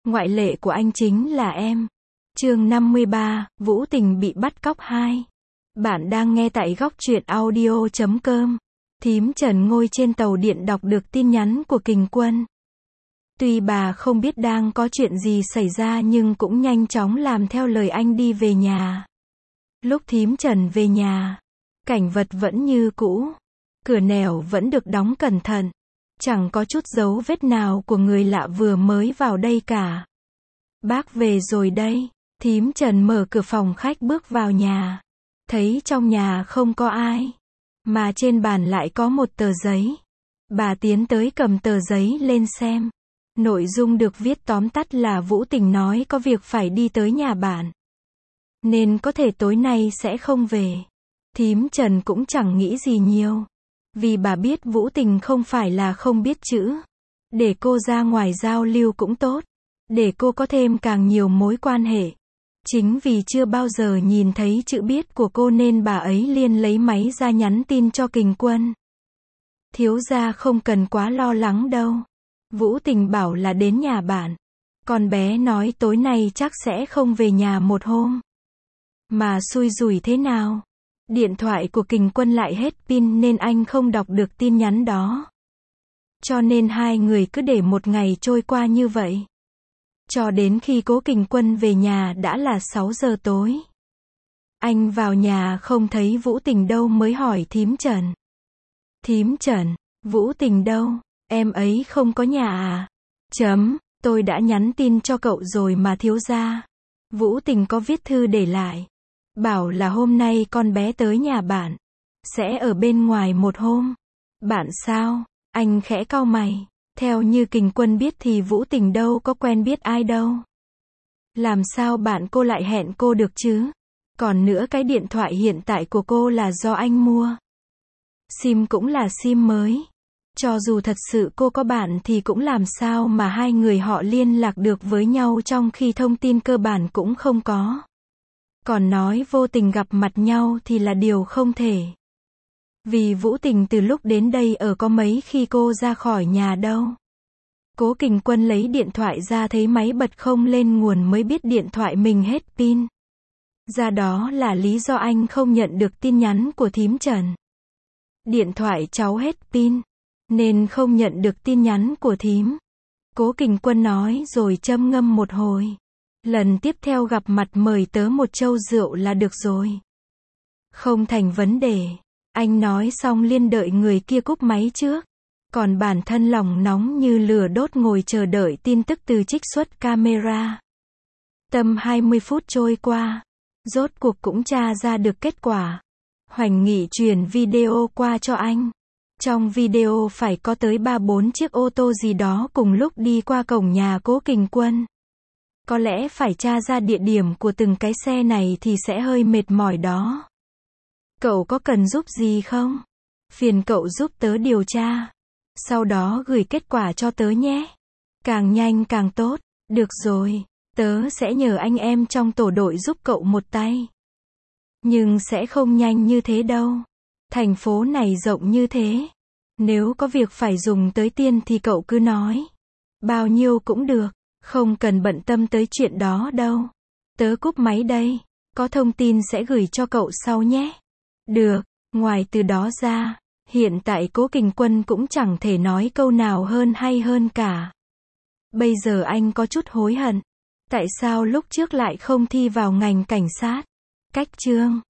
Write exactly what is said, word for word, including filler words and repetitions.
Ngoại lệ của anh chính là em. Chương năm mươi ba, Vũ Tình bị bắt cóc hai. Bạn đang nghe tại góc truyện audio chấm com. Thím Trần ngồi trên tàu điện đọc được tin nhắn của Kình Quân. Tuy bà không biết đang có chuyện gì xảy ra nhưng cũng nhanh chóng làm theo lời anh đi về nhà. Lúc thím Trần về nhà, cảnh vật vẫn như cũ. Cửa nẻo vẫn được đóng cẩn thận. Chẳng có chút dấu vết nào của người lạ vừa mới vào đây cả. Bác về rồi đây. Thím Trần mở cửa phòng khách bước vào nhà. Thấy trong nhà không có ai. Mà trên bàn lại có một tờ giấy. Bà tiến tới cầm tờ giấy lên xem. Nội dung được viết tóm tắt là Vũ Tình nói có việc phải đi tới nhà bạn. Nên có thể tối nay sẽ không về. Thím Trần cũng chẳng nghĩ gì nhiều. Vì bà biết Vũ Tình không phải là không biết chữ. Để cô ra ngoài giao lưu cũng tốt. Để cô có thêm càng nhiều mối quan hệ. Chính vì chưa bao giờ nhìn thấy chữ viết của cô nên bà ấy liền lấy máy ra nhắn tin cho Kình Quân. Thiếu gia không cần quá lo lắng đâu. Vũ Tình bảo là đến nhà bạn. Con bé nói tối nay chắc sẽ không về nhà một hôm. Mà xui rủi thế nào? Điện thoại của Kình Quân lại hết pin nên anh không đọc được tin nhắn đó. Cho nên hai người cứ để một ngày trôi qua như vậy. Cho đến khi Cố Kình Quân về nhà đã là sáu giờ tối. Anh vào nhà không thấy Vũ Tình đâu mới hỏi thím Trần. Thím Trần, Vũ Tình đâu? Em ấy không có nhà à? Chấm, tôi đã nhắn tin cho cậu rồi mà thiếu gia. Vũ Tình có viết thư để lại. Bảo là hôm nay con bé tới nhà bạn. Sẽ ở bên ngoài một hôm. Bạn sao? Anh khẽ cau mày. Theo như Kình Quân biết thì Vũ Tình đâu có quen biết ai đâu. Làm sao bạn cô lại hẹn cô được chứ? Còn nữa cái điện thoại hiện tại của cô là do anh mua. SIM cũng là SIM mới. Cho dù thật sự cô có bạn thì cũng làm sao mà hai người họ liên lạc được với nhau trong khi thông tin cơ bản cũng không có. Còn nói vô tình gặp mặt nhau thì là điều không thể. Vì Vũ Tình từ lúc đến đây ở có mấy khi cô ra khỏi nhà đâu. Cố Kình Quân lấy điện thoại ra thấy máy bật không lên nguồn mới biết điện thoại mình hết pin. Ra đó là lý do anh không nhận được tin nhắn của thím Trần. Điện thoại cháu hết pin, nên không nhận được tin nhắn của thím. Cố Kình Quân nói rồi châm ngâm một hồi. Lần tiếp theo gặp mặt mời tớ một châu rượu là được rồi. Không thành vấn đề. Anh nói xong liên đợi người kia cúp máy trước. Còn bản thân lòng nóng như lửa đốt ngồi chờ đợi tin tức từ trích xuất camera. Tầm hai mươi phút trôi qua. Rốt cuộc cũng tra ra được kết quả. Hoành Nghị truyền video qua cho anh. Trong video phải có tới ba bốn chiếc ô tô gì đó cùng lúc đi qua cổng nhà Cố Kình Quân. Có lẽ phải tra ra địa điểm của từng cái xe này thì sẽ hơi mệt mỏi đó. Cậu có cần giúp gì không? Phiền cậu giúp tớ điều tra. Sau đó gửi kết quả cho tớ nhé. Càng nhanh càng tốt. Được rồi, tớ sẽ nhờ anh em trong tổ đội giúp cậu một tay. Nhưng sẽ không nhanh như thế đâu. Thành phố này rộng như thế. Nếu có việc phải dùng tới tiền thì cậu cứ nói. Bao nhiêu cũng được. Không cần bận tâm tới chuyện đó đâu. Tớ cúp máy đây. Có thông tin sẽ gửi cho cậu sau nhé. Được. Ngoài từ đó ra, hiện tại Cố Kình Quân cũng chẳng thể nói câu nào hơn hay hơn cả. Bây giờ anh có chút hối hận. Tại sao lúc trước lại không thi vào ngành cảnh sát? Cách chương